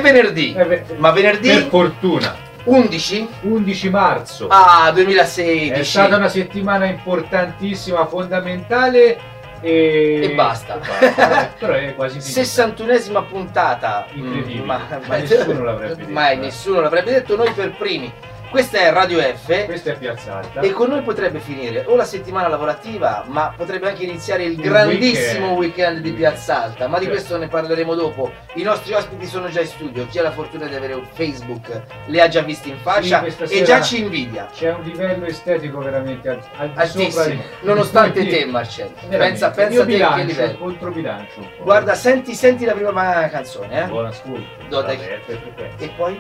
venerdì. Ma venerdì? Per fortuna. 11 marzo. 2016. È stata una settimana importantissima, fondamentale e basta. Però è quasi 61esima puntata. Incredibile. Ma nessuno l'avrebbe detto. Mai nessuno l'avrebbe detto, noi per primi. Questa è Radio F. Questa è Piazza Alta. E con noi potrebbe finire o la settimana lavorativa, ma potrebbe anche iniziare il grandissimo weekend di Piazza Alta. Ma di questo ne parleremo dopo. I nostri ospiti sono già in studio. Chi ha la fortuna di avere un Facebook li ha già visti in faccia e già ci invidia. C'è un livello estetico veramente altissimo. Nonostante te, Marcello. Pensa te che livello. Controbilancio. Guarda, senti la prima canzone, Buon ascolto. E poi?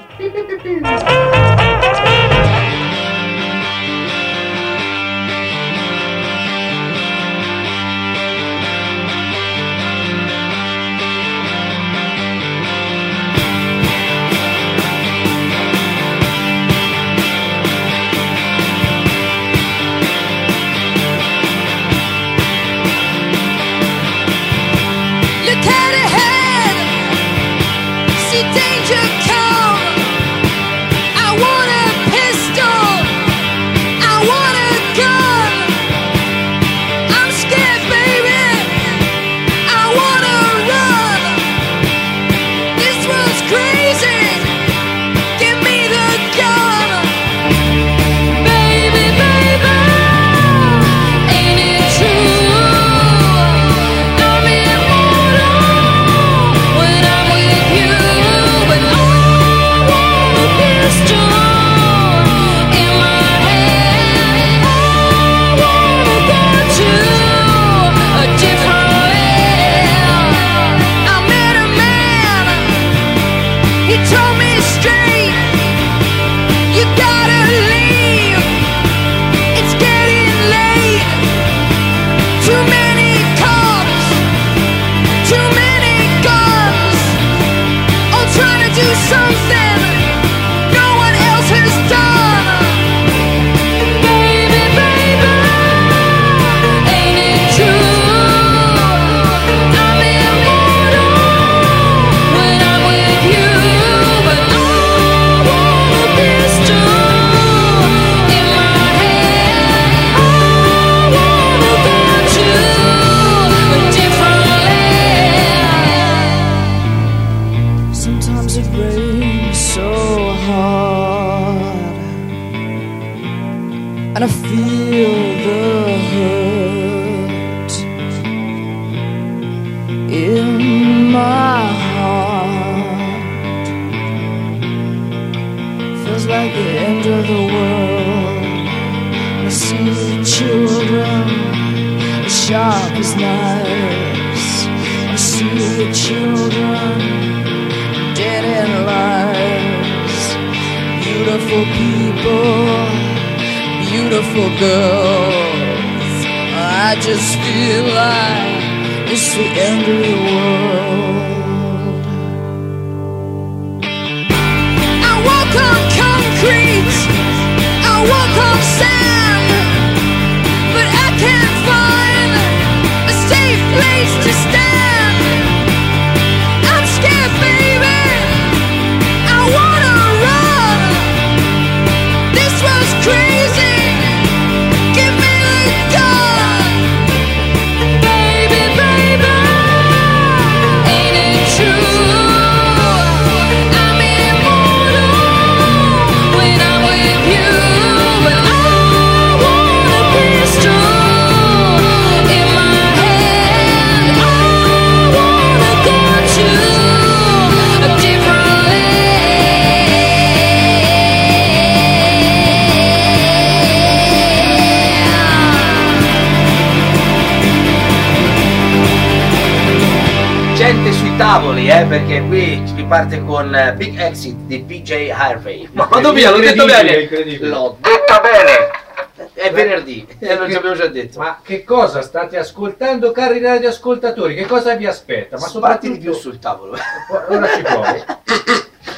Tavoli, perché qui si parte con Big Exit di PJ Harvey. Ma quando via, l'ho detto bene? L'ho detto bene! È venerdì, lo abbiamo già detto. Ma che cosa state ascoltando, cari radioascoltatori? Che cosa vi aspetta? Ma sbatti di più sul tavolo. Ora ci provo.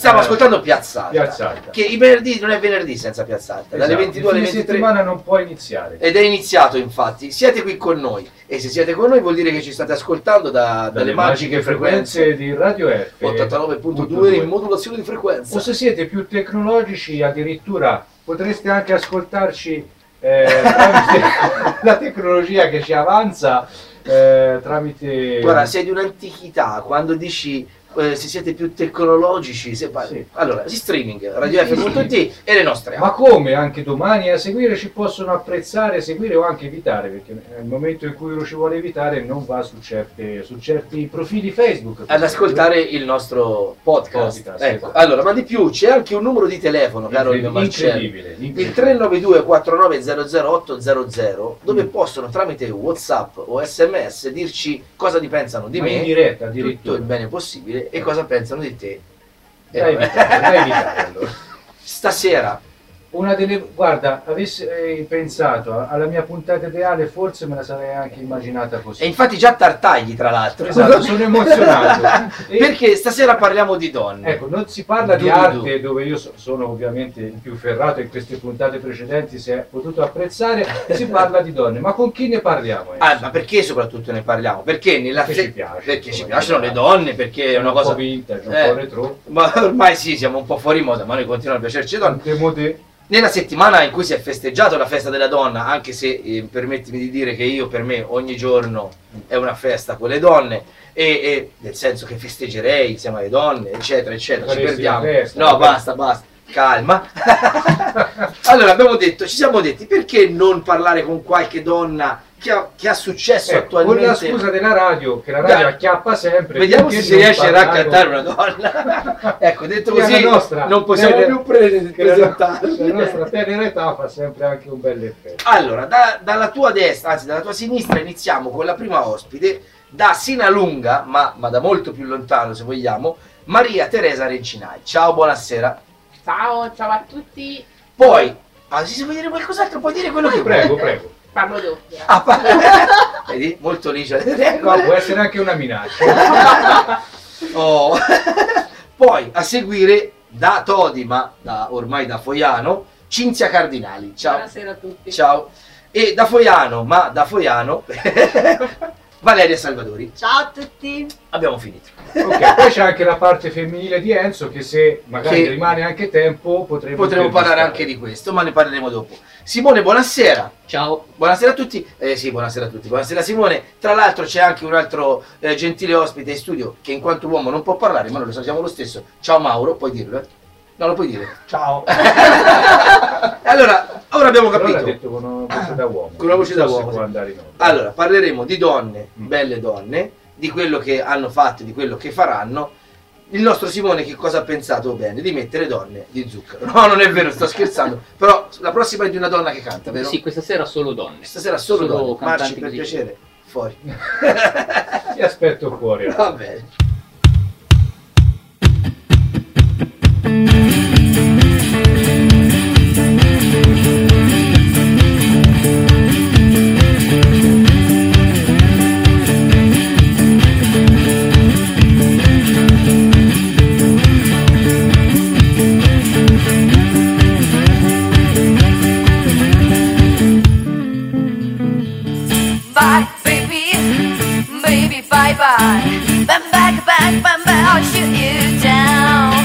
Stiamo ascoltando Piazza Alta, Piazza Alta. che i venerdì non è venerdì senza Piazza Alta, dalle Esatto, 22 alle il fine 23. settimana non può iniziare. Ed è iniziato, infatti. Siete qui con noi, e se siete con noi vuol dire che ci state ascoltando dalle magiche frequenze di Radio F 89.2 in modulazione di frequenza. O se siete più tecnologici, addirittura potreste anche ascoltarci tramite la tecnologia che ci avanza, tramite... Guarda, sei di un'antichità quando dici se siete più tecnologici, Sì. allora, streaming, radiof.it e le nostre app. Ma come anche domani a seguire ci possono apprezzare, seguire o anche evitare, perché nel momento in cui lo ci vuole evitare non va su certi profili Facebook. Ad ascoltare il nostro podcast. Ecco. Esatto. Allora, ma di più, c'è anche un numero di telefono, caro il mio Marcello. Il 392 49 00800, dove possono tramite WhatsApp o SMS dirci cosa ne pensano di me, in diretta tutto addirittura. il bene possibile, e cosa pensano di te. Da evitare, allora. Stasera Guarda, avessi pensato alla mia puntata ideale, forse me la sarei anche immaginata così. e infatti già tartagli, tra l'altro. Esatto, sono emozionato. Perché stasera parliamo di donne. Ecco, non si parla di arte, dove io sono ovviamente il più ferrato, in queste puntate precedenti si è potuto apprezzare, si parla di donne, ma con chi ne parliamo? Ma perché soprattutto ne parliamo? Perché ci piace. Perché ci piacciono le donne, perché è una cosa un po' vintage, un po' retro. Ma ormai sì, siamo un po' fuori moda, ma noi continuiamo a piacerci le donne. Demodé. Nella settimana in cui si è festeggiato la festa della donna, anche se permettimi di dire che per me ogni giorno è una festa con le donne, e nel senso che festeggerei insieme alle donne, eccetera, eccetera, ci perdiamo. No, basta, calma. Allora ci siamo detti, perché non parlare con qualche donna che ha successo attualmente? Con la scusa della radio, che la radio acchiappa sempre. Vediamo se si riesce a raccattare una donna. Ecco, detto così, non possiamo più presentare. La nostra tenera età fa sempre anche un bel effetto. Allora, dalla tua destra, anzi dalla tua sinistra, iniziamo con la prima ospite, da Sinalunga, ma da molto più lontano se vogliamo, Maria Teresa Rencinai. Ciao, buonasera. Ciao a tutti. Poi, se vuoi dire qualcos'altro, puoi dire quello che vuoi. Prego. Parlo doppio. Vedi? Molto liscia. No, può essere anche una minaccia. Poi, a seguire, da Todi, ma ormai da Foiano, Cinzia Cardinali. Ciao. Buonasera a tutti. Ciao. E da Foiano, Valeria Salvadori. Ciao a tutti. Abbiamo finito. Ok, poi c'è anche la parte femminile di Enzo, che se magari rimane anche tempo potremo parlare anche di questo, ma ne parleremo dopo. Simone, buonasera. Ciao. Buonasera a tutti. Sì, buonasera a tutti. Buonasera Simone. Tra l'altro c'è anche un altro gentile ospite in studio che in quanto uomo non può parlare, ma noi lo sappiamo lo stesso. Ciao Mauro, puoi dirlo? No, lo puoi dire. Ciao. Allora, ora abbiamo capito. L'ha detto con una voce da uomo. Con una voce da Non so se uomo. può andare in onda. Allora, parleremo di donne, belle donne, di quello che hanno fatto, di quello che faranno. Il nostro Simone che cosa ha pensato? Bene, di mettere donne di zucchero. No, non è vero, sto scherzando. Però la prossima è di una donna che canta, vero? Sì, questa sera solo donne. Stasera solo donne. cantanti Marci, per così. piacere, fuori. Ti aspetto fuori. Va bene. Bye, baby, bye bye. Bam, back, bam, bam, I'll shoot you down.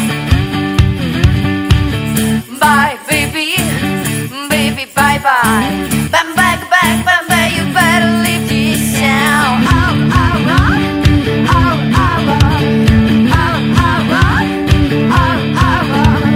Bye, baby, bye bye. Bam, back, bam, you better leave this town. Oh, oh, oh, oh, oh, oh, oh, oh, oh, oh, oh.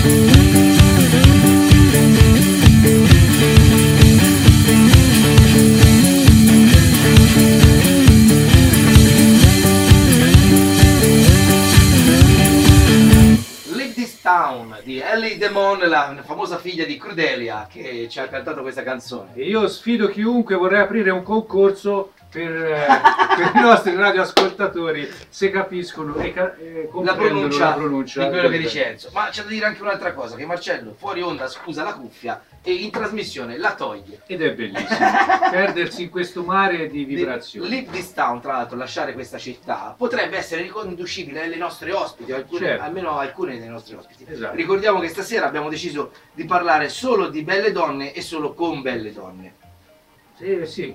Live This Town di Ellie Demon, la famosa figlia di Crudelia, che ci ha cantato questa canzone. E io sfido chiunque, vorrei aprire un concorso per i nostri radioascoltatori, se capiscono e La comprendono la pronuncia di quello che dice Enzo. Ma c'è da dire anche un'altra cosa, che Marcello fuori onda scusa la cuffia e in trasmissione la toglie. Ed è bellissimo perdersi in questo mare di vibrazioni. Live This Town, tra l'altro, lasciare questa città potrebbe essere riconducibile alle nostre ospiti, Certo. almeno alcune dei nostri ospiti. Esatto. Ricordiamo che stasera abbiamo deciso di parlare solo di belle donne e solo con belle donne. Sì.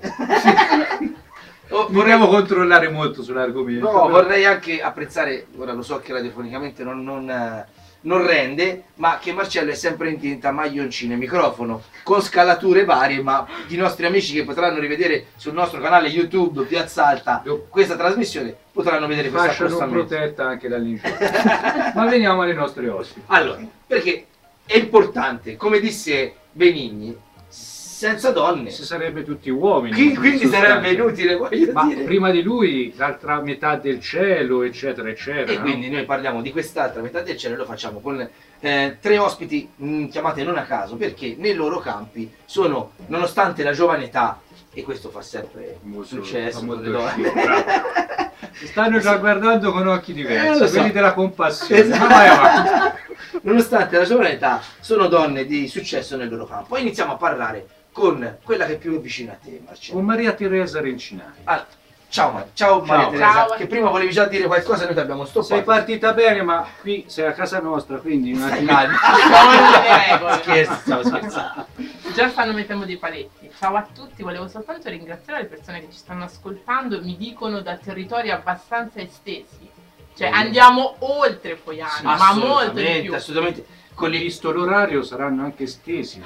Oh, Vogliamo controllare molto sull'argomento. No, però- vorrei anche apprezzare, ora lo so che radiofonicamente non rende, ma che Marcello è sempre in tinta maglioncino e microfono, con scalature varie, ma i nostri amici che potranno rivedere sul nostro canale YouTube Piazza Alta questa trasmissione potranno vedere questo fascia non accostamento. protetta anche dall'incendio. Ma veniamo alle nostre ospiti. Allora, perché è importante, come disse Benigni, senza donne, Si sarebbe tutti uomini. quindi in sarebbe sostanza. inutile, voglio Ma dire. prima di lui l'altra metà del cielo, eccetera, eccetera. E no? quindi noi parliamo di quest'altra metà del cielo e lo facciamo con tre ospiti chiamate non a caso, perché nei loro campi sono, nonostante la giovane età, e questo fa sempre Molto- successo fa molto con le donne. uscire, bravo. Si stanno già guardando con occhi diversi, lo so. quelli della compassione. Esatto. Ma vai avanti. Nonostante la giovane età, sono donne di successo nel loro campo. Poi iniziamo a parlare con quella che è più vicina a te, Marcello. Con Maria Teresa Rencinari. Ah, ciao Maria Teresa, Ciao. che prima volevi già dire qualcosa, noi ti abbiamo stoppato. Sei partita bene, ma qui sei a casa nostra, quindi un Stai attimo. calmo. le regole. Scherzo, stavo scherzando. Già stanno mettendo dei paletti. Ciao a tutti, volevo soltanto ringraziare le persone che ci stanno ascoltando, mi dicono da territori abbastanza estesi. Cioè andiamo oltre Foiano, ma molto di più. Assolutamente. Con Visto l'orario saranno anche stesi.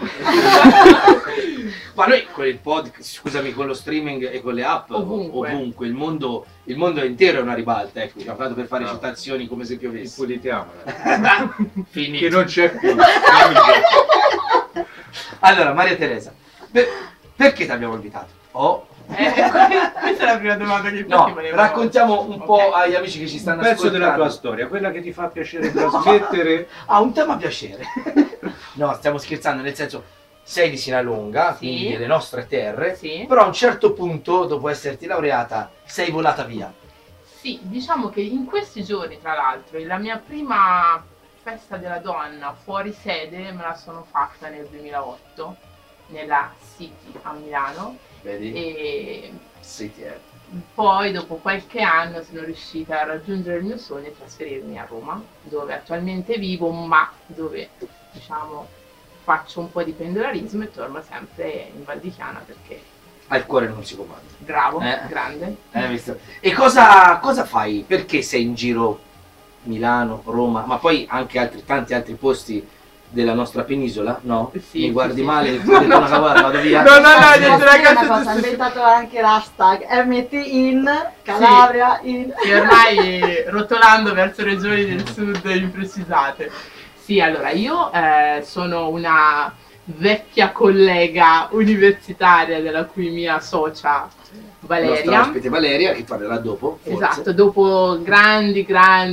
Ma noi con il podcast, scusami, con lo streaming e con le app, Ovunque. il mondo è intero è una ribalta, ecco, ci ho fatto per fare No. citazioni come se piovesse. Ipotetiamola. Che Finito. non c'è più. Allora, Maria Teresa, perché ti abbiamo invitato? Questa è la prima domanda che No, ti volevo. raccontiamo un po' Ok. agli amici che ci Un stanno pezzo ascoltando. della tua storia, quella che ti fa piacere trasmettere. Ah, un tema piacere. No, stiamo scherzando, nel senso, sei di Sinalunga, Sì. quindi delle nostre terre, Sì. però a un certo punto, dopo esserti laureata, sei volata via. Sì, diciamo che in questi giorni, tra l'altro, la mia prima festa della donna fuori sede me la sono fatta nel 2008 nella City a Milano Vedi? e Sì, ti è. poi dopo qualche anno sono riuscita a raggiungere il mio sogno e trasferirmi a Roma, dove attualmente vivo, ma dove diciamo faccio un po' di pendolarismo e torno sempre in Val di Chiana perché Al cuore non si comanda. bravo, Eh. grande. Visto? E cosa fai? Perché sei in giro Milano, Roma, ma poi anche tanti altri posti della nostra penisola? No? Sì, Mi guardi sì. male? Ti ho detto una cavolata, vado via? No, Posso niente, dire ragazzi, una cosa, ha inventato anche l'hashtag MT in Calabria in... Che ormai rotolando verso regioni del sud imprecisate. Sì, allora io sono una vecchia collega universitaria della cui mia socia La nostra Valeria. ospite Valeria, che parlerà dopo. forse. Esatto, dopo grandi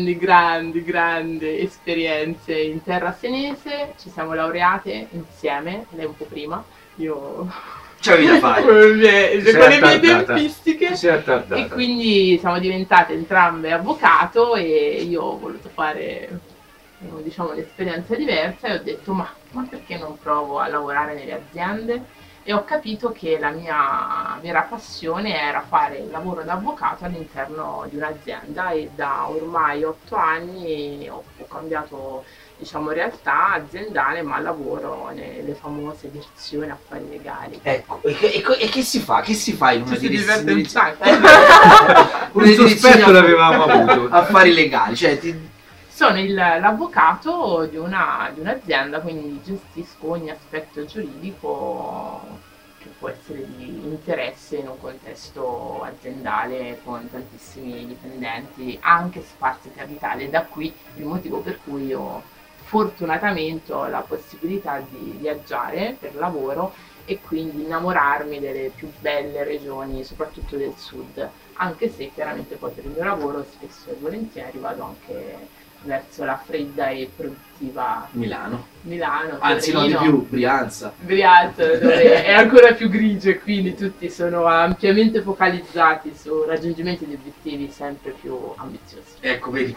esperienze in terra senese, ci siamo laureate insieme, lei un po' prima, io C'avevi da fare. con le mie Sei attardata. tempistiche. Ti sei attardata. E quindi siamo diventate entrambe avvocato e io ho voluto fare diciamo un'esperienza diversa e ho detto ma perché non provo a lavorare nelle aziende? E ho capito che la mia vera passione era fare il lavoro da avvocato all'interno di un'azienda e da ormai 8 anni ho cambiato diciamo realtà aziendale ma lavoro nelle famose direzioni affari legali. Ecco, e che si fa? Che si fa in una Ci si diverte un direzione? sacco. Un sospetto l'avevamo avuto. Affari legali, cioè Sono l'avvocato di un'azienda, quindi gestisco ogni aspetto giuridico che può essere di interesse in un contesto aziendale con tantissimi dipendenti, anche sparsi per l'Italia. E da qui il motivo per cui io fortunatamente ho la possibilità di viaggiare per lavoro e quindi innamorarmi delle più belle regioni, soprattutto del sud, anche se chiaramente poi per il mio lavoro spesso e volentieri vado anche verso la fredda e produttiva Milano. Torino, No, di più, Brianza. dove è ancora più grigio e quindi tutti sono ampiamente focalizzati su raggiungimenti di obiettivi sempre più ambiziosi. Ecco, vedi,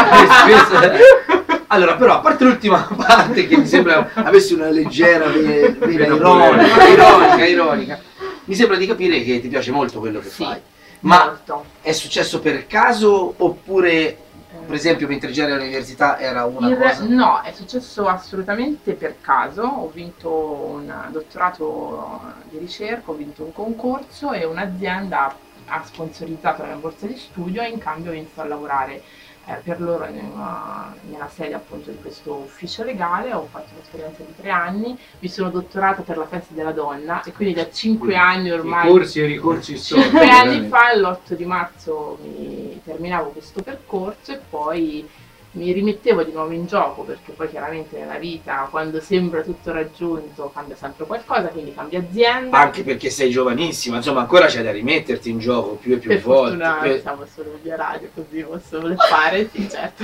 allora, però, a parte l'ultima parte che mi sembra avessi una leggera vena ironica, mi sembra di capire che ti piace molto quello che fai. Ma Molto. è successo per caso oppure, per esempio, mentre eri all'università era una cosa? No, è successo assolutamente per caso. Ho vinto un dottorato di ricerca, ho vinto un concorso e un'azienda ha sponsorizzato la mia borsa di studio e in cambio ho iniziato a lavorare per loro nella sede appunto di questo ufficio legale. Ho fatto un'esperienza di 3 anni, mi sono dottorata per la festa della donna e quindi da 5 anni ormai, I corsi e ricorsi storici. 5 anni fa, l'8 di marzo mi terminavo questo percorso e poi mi rimettevo di nuovo in gioco, perché poi chiaramente nella vita, quando sembra tutto raggiunto, cambia sempre qualcosa, quindi cambia azienda. Anche perché sei giovanissima, insomma ancora c'è da rimetterti in gioco più e più Per volte. fortuna siamo solo via radio, così posso fare, sì, certo.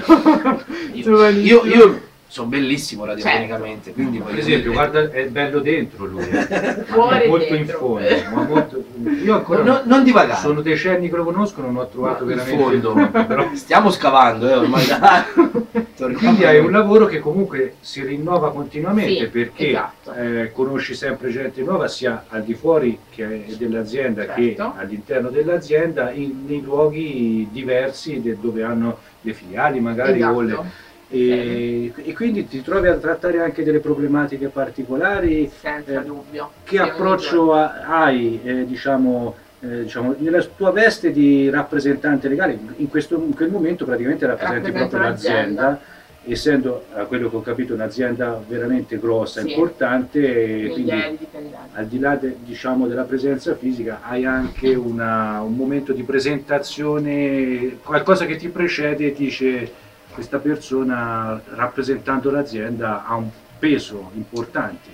Io sono bellissimo radiofonicamente, quindi Per esempio, guarda, è bello dentro lui, Fuori molto in dentro. fondo, ma molto... Io ancora non divagare. sono decenni che lo conosco, non ho trovato In veramente fondo. però... Stiamo scavando, ormai da... Quindi hai un lavoro che comunque si rinnova continuamente, Sì, perché esatto. conosci sempre gente nuova sia al di fuori dell'azienda che Certo. all'interno dell'azienda, nei luoghi diversi dove hanno le filiali magari o le... Esatto. E quindi ti trovi a trattare anche delle problematiche particolari. Senza dubbio. Che Sì, ogni approccio giorno. hai, diciamo, nella tua veste di rappresentante legale? In quel momento praticamente rappresenti Rappresento proprio l'azienda, l'azienda. essendo, a quello che ho capito, un'azienda veramente grossa, Sì. importante, e quindi Migliaia di dipendenti. al di là diciamo, della presenza fisica hai anche un momento di presentazione, qualcosa che ti precede e dice questa persona rappresentando l'azienda ha un peso importante.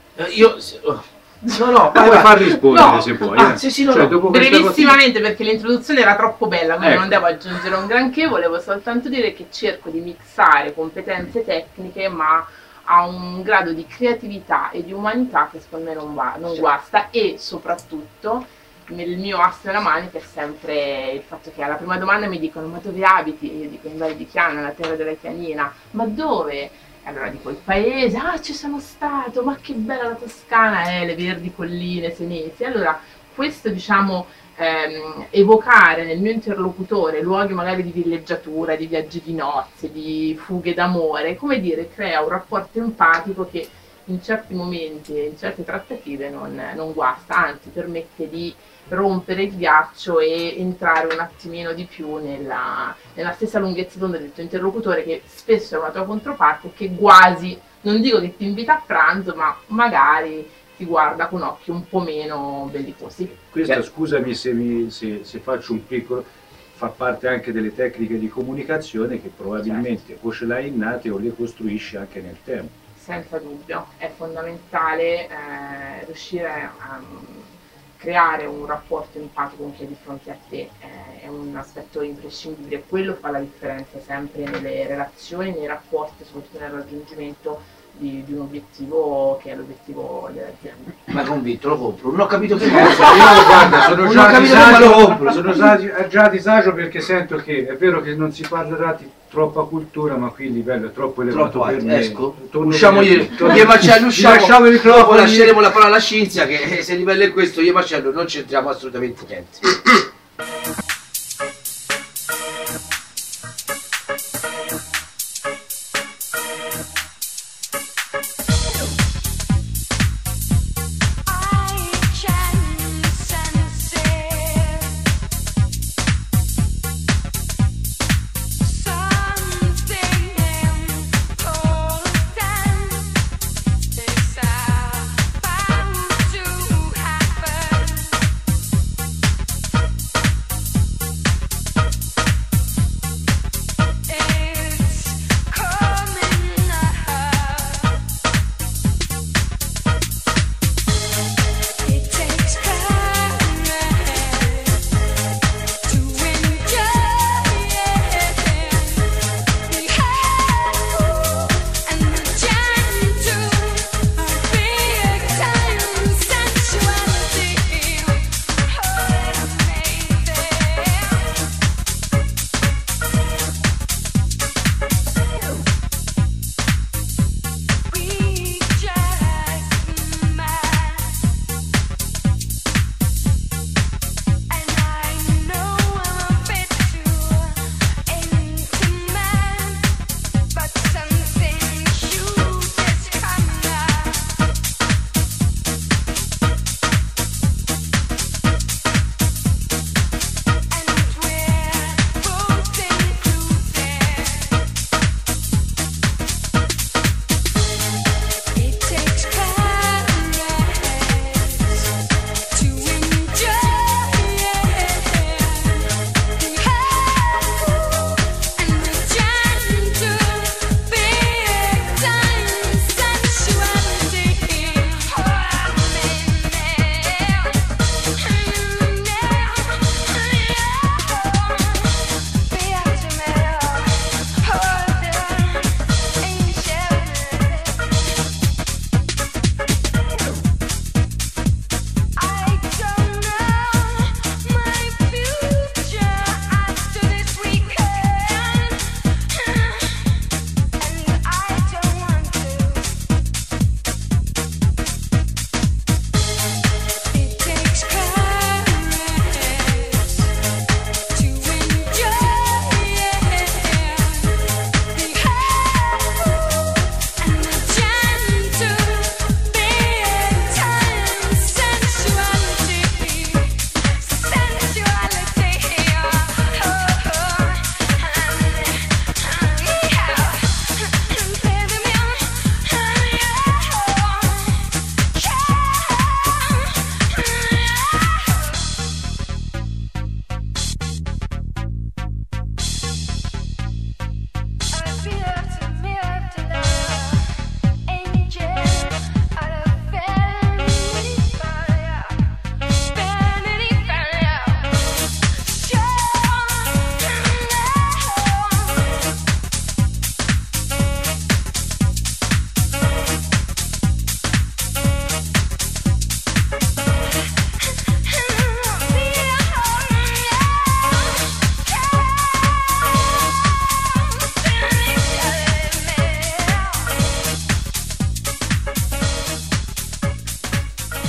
No, Puoi far rispondere No. se vuoi. Sì, no, Cioè, no. dopo questa Brevissimamente, perché l'introduzione era troppo bella, quindi Ecco. non devo aggiungere un granché, volevo soltanto dire che cerco di mixare competenze tecniche ma a un grado di creatività e di umanità che secondo me non guasta, e soprattutto il mio asso nella manica è sempre il fatto che alla prima domanda mi dicono: ma dove abiti? E io dico: in Valle di Chiana, nella terra della Chianina. Ma dove? E allora dico il paese. Ah, ci sono stato, ma che bella la Toscana, le verdi colline senesi. Allora questo, diciamo, evocare nel mio interlocutore luoghi magari di villeggiatura, di viaggi di nozze, di fughe d'amore, come dire, crea un rapporto empatico che in certi momenti, in certe trattative non guasta, anzi permette di rompere il ghiaccio e entrare un attimino di più nella stessa lunghezza d'onda del tuo interlocutore, che spesso è una tua controparte, che quasi, non dico che ti invita a pranzo, ma magari ti guarda con occhi un po' meno bellicosi. Questa, scusami se faccio un piccolo, fa parte anche delle tecniche di comunicazione che probabilmente o ce l'hai innate o le costruisci anche nel tempo. Senza dubbio, è fondamentale riuscire a creare un rapporto empatico con chi è di fronte a te, è un aspetto imprescindibile, quello fa la differenza sempre nelle relazioni, nei rapporti, soprattutto nel raggiungimento di un obiettivo che è l'obiettivo dell'azienda. Ma convinto, lo compro. Non ho capito che Io cosa. guarda, sono Non già ho a capito come lo disagio, compro. sono già a disagio perché sento che è vero che non si parlerà di troppa cultura, ma qui il livello è troppo elevato Troppo per alto, me. esco. Torno Usciamo via. io e Marcello, usciamo. Lasciamo il Dopo microfono. lasceremo la parola alla Cinzia, che se il livello è questo, io e Marcello non c'entriamo assolutamente niente.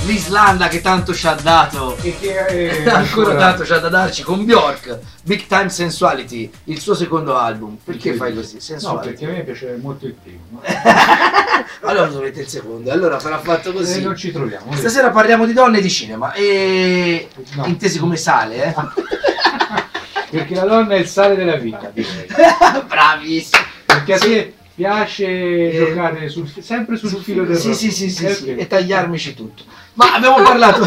l'Islanda che tanto ci ha dato E che ancora tanto c'ha da darci con Bjork, Big Time Sensuality, il suo secondo album. Perché fai così? No, Sensuality. perché a me piace molto il primo. Allora dovete il secondo, allora sarà fatto così. Non ci troviamo. Stasera parliamo di donne e di cinema, e No. intesi come sale, eh? Perché la donna è il sale della vita, direi. Bravissimo. Perché a te piace giocare sempre sul filo del Sì, rogo. sì, sì, sì, Ok. sì, e tagliarmici tutto. Ma abbiamo parlato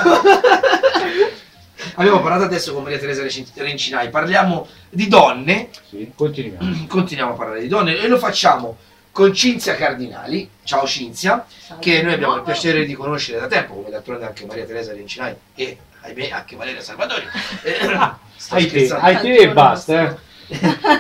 abbiamo parlato adesso con Maria Teresa Rencinai, parliamo di donne, Sì, continuiamo. continuiamo a parlare di donne e lo facciamo con Cinzia Cardinali. Ciao Cinzia, che noi abbiamo il piacere di conoscere da tempo, come d'altronde anche Maria Teresa Rencinai e ahimè anche Valeria Salvatori. Sto Hai te scherzando. e basta, eh. Sì,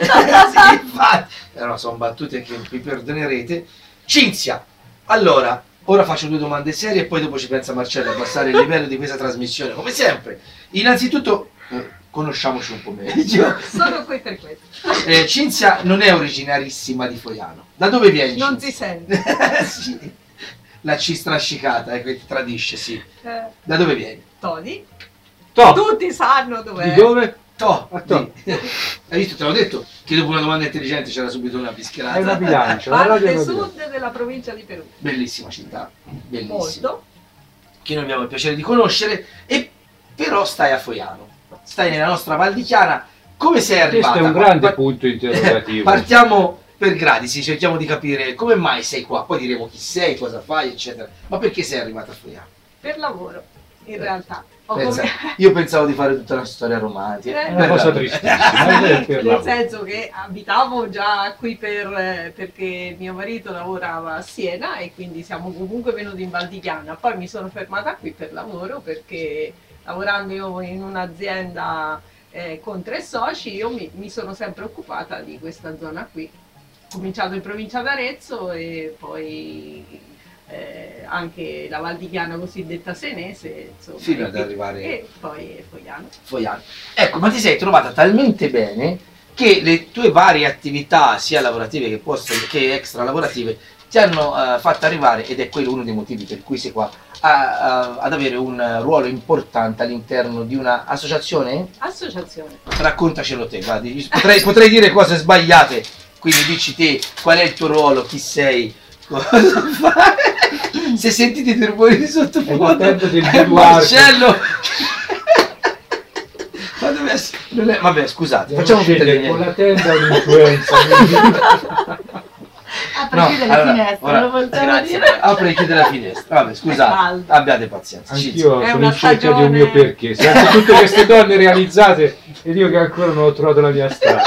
infatti. No, sono battute che mi perdonerete. Cinzia, allora, ora faccio due domande serie e poi dopo ci pensa Marcello a abbassare il livello di questa trasmissione, come sempre. Innanzitutto, conosciamoci un po' meglio. Sono qui per questo. Cinzia non è originarissima di Foiano. Da dove vieni? Non Cinzia? si sente. Sì. La C strascicata, che ti tradisce, sì. Eh, Da dove vieni? Todi. Top. Tutti sanno dov'è. Di dove? To. A To. Hai visto, te l'ho detto, che dopo una domanda intelligente c'era subito una bischerata. È una bilancia. La radio è Parte una bilancia. sud della provincia di Perù. Bellissima città, bellissima. Molto. Che noi abbiamo il piacere di conoscere, e però stai a Foiano, stai nella nostra Val di Chiana. Come sei arrivata? Questo è un grande punto interrogativo. Partiamo per gradi, sì, cerchiamo di capire come mai sei qua, poi diremo chi sei, cosa fai, eccetera. Ma perché sei arrivata a Foiano? Per lavoro, in realtà. Ho Pensa, come- io pensavo di fare tutta una storia romantica. È È una cosa tristissima. per Nel lavoro. senso che abitavo già qui perché mio marito lavorava a Siena e quindi siamo comunque venuti in Val di Chiana. Poi mi sono fermata qui per lavoro perché lavorando io in un'azienda con 3 soci io mi sono sempre occupata di questa zona qui. Ho cominciato in provincia d'Arezzo e poi anche la Val di Chiana cosiddetta senese, insomma, Fino ad arrivare e poi Foiano. Foiano. Ecco, ma ti sei trovata talmente bene che le tue varie attività, sia lavorative che extra lavorative, ti hanno fatto arrivare, ed è quello uno dei motivi per cui sei qua, ad avere un ruolo importante all'interno di una associazione? Associazione. Raccontacelo te, guardi. Potrei dire cose sbagliate, quindi dici te qual è il tuo ruolo, chi sei, cosa fai. Se sentite i rumori di sottofondo, È l'attento del è Eduardo. Marcello. Ma deve essere... non è- Vabbè, scusate, Devo facciamo finta di scegliere con niente. la tenda un'influenza. Apri e chiude le finestre, ora, lo possiamo grazie. dire. Apri e chiude la finestra. Vabbè, È scusate, caldo. abbiate pazienza. Anch'io È sono una in cerca di un stagione- mio perché. Sento tutte queste donne realizzate ed io che ancora non ho trovato la mia strada.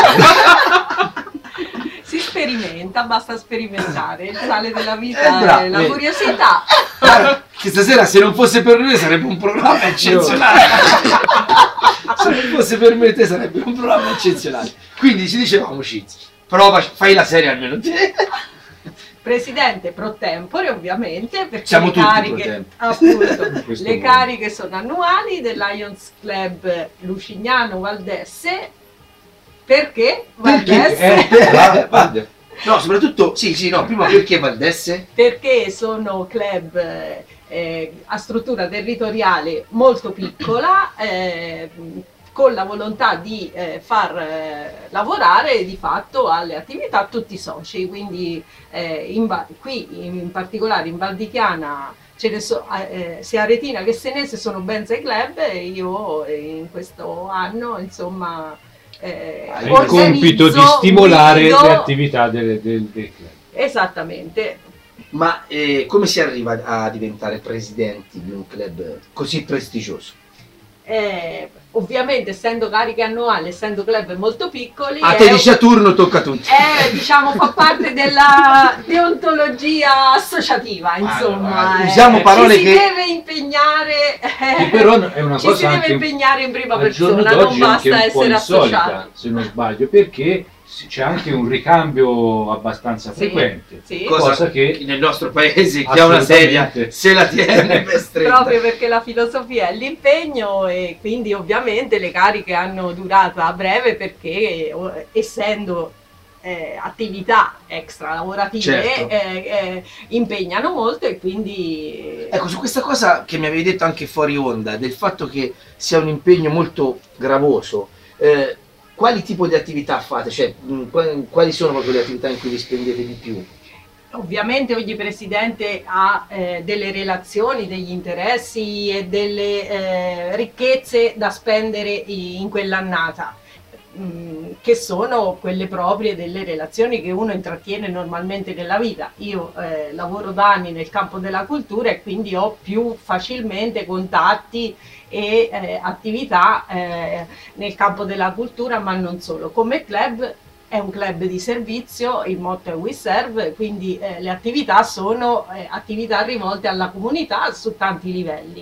Si sperimenta, basta sperimentare. Il sale della vita bravo, è la vedi. curiosità. Guarda, che stasera se non fosse per noi sarebbe un programma eccezionale. Se non fosse per me te sarebbe un programma eccezionale. Quindi ci dicevamo Cinzia, prova, fai la serie almeno te. Presidente pro tempore, ovviamente, perché Siamo le tutti pro cariche, tempore. appunto, In questo le mondo. cariche sono annuali del Lions Club Lucignano Valdesse. Perché Valdesse? Guarda. No, soprattutto, sì, no, prima perché Valdesse? Perché sono club a struttura territoriale molto piccola, con la volontà di far lavorare di fatto alle attività tutti i soci, quindi qui in particolare in Val di Chiana ce ne sia Aretina che Senese sono ben 6 club e io in questo anno insomma Hai il compito di organizzo, stimolare guido. le attività del club. Esattamente. Ma come si arriva a diventare presidenti di un club così prestigioso? Ovviamente essendo cariche annuali, essendo club molto piccoli, A te dice a turno, tocca a tutti. diciamo fa parte della deontologia associativa, insomma. Allora, usiamo parole ci si che- deve impegnare, Che però è una ci cosa si deve anche impegnare in prima al giorno persona, non d'oggi anche basta un po' essere insolita, associati. se non sbaglio, perché c'è anche un ricambio abbastanza Sì, frequente. sì. Cosa che nel nostro paese chi ha una sedia Assolutamente. se la tiene per stretta. Proprio perché la filosofia è l'impegno e quindi ovviamente le cariche hanno durata breve perché essendo attività extra lavorative Certo. impegnano molto e quindi Ecco, su questa cosa che mi avevi detto anche fuori onda, del fatto che sia un impegno molto gravoso, quali tipo di attività fate? Cioè, quali sono proprio le attività in cui vi spendete di più? ovviamente ogni presidente ha delle relazioni, degli interessi e delle ricchezze da spendere in quell'annata, che sono quelle proprie delle relazioni che uno intrattiene normalmente nella vita. Io lavoro da anni nel campo della cultura e quindi ho più facilmente contatti e attività nel campo della cultura, ma non solo. Come club è un club di servizio, il motto è We Serve, quindi le attività sono attività rivolte alla comunità su tanti livelli.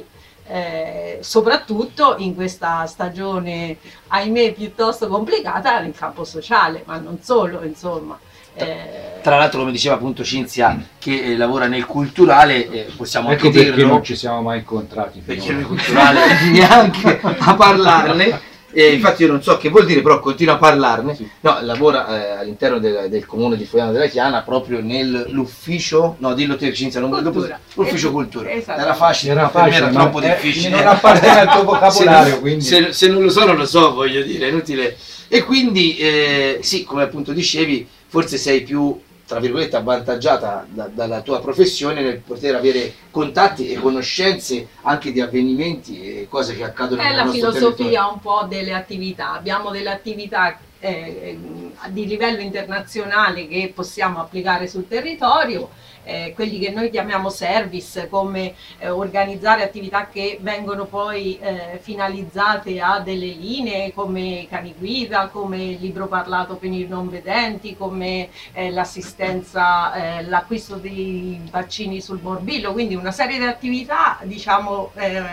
Soprattutto in questa stagione, ahimè, piuttosto complicata nel campo sociale, ma non solo, insomma. Tra l'altro, come diceva appunto Cinzia, che lavora nel culturale, possiamo Ecco anche perché dirlo, non ci siamo mai incontrati perché finora. nel culturale neanche a parlarne. Infatti io non so che vuol dire, però continua a parlarne. Sì. No, lavora all'interno del comune di Fogliano della Chiana, proprio nell'ufficio, no, dillo te Cinzia, non Cultura. l'ufficio cultura. Esatto. Era facile, Era ma per me facile, era ma troppo difficile. non appartiene al tuo vocabolario, Se- quindi. se non lo so, non lo so, voglio dire, è inutile. E quindi, sì, come appunto dicevi, forse sei più, tra virgolette, avvantaggiata dalla tua professione nel poter avere contatti e conoscenze anche di avvenimenti e cose che accadono È nel la nostro filosofia territorio. un po' delle attività. Abbiamo delle attività di livello internazionale che possiamo applicare sul territorio, quelli che noi chiamiamo service, come organizzare attività che vengono poi finalizzate a delle linee come cani guida, come il libro parlato per i non vedenti, come l'assistenza, l'acquisto di vaccini sul morbillo, quindi una serie di attività, diciamo,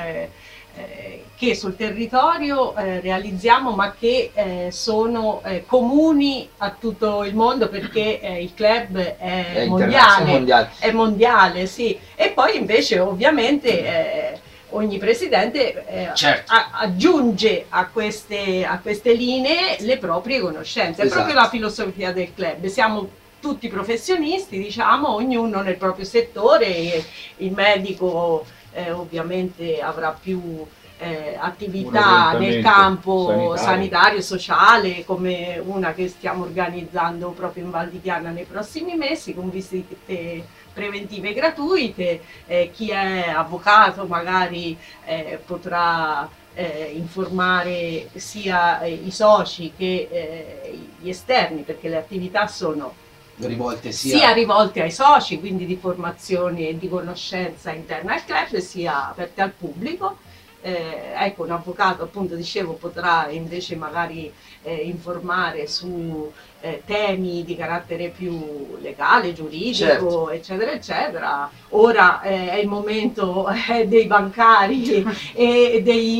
che sul territorio realizziamo, ma che sono comuni a tutto il mondo, perché il club è internazionale, mondiale. è mondiale, sì. E poi invece ovviamente ogni presidente Certo. aggiunge a queste linee le proprie conoscenze. È Esatto. proprio la filosofia del club. Siamo tutti professionisti, diciamo, ognuno nel proprio settore. Il medico ovviamente avrà più Un attività nel orientamento campo sanitario. sanitario, sociale, come una che stiamo organizzando proprio in Val di Chiana nei prossimi mesi, con visite preventive gratuite. Chi è avvocato magari potrà informare sia i soci che gli esterni, perché le attività sono Rivolte sia rivolte ai soci, quindi di formazione e di conoscenza interna al club, sia aperte al pubblico. Ecco, un avvocato, appunto dicevo, potrà invece magari informare su temi di carattere più legale, giuridico, Certo. eccetera, eccetera. Ora è il momento dei bancari e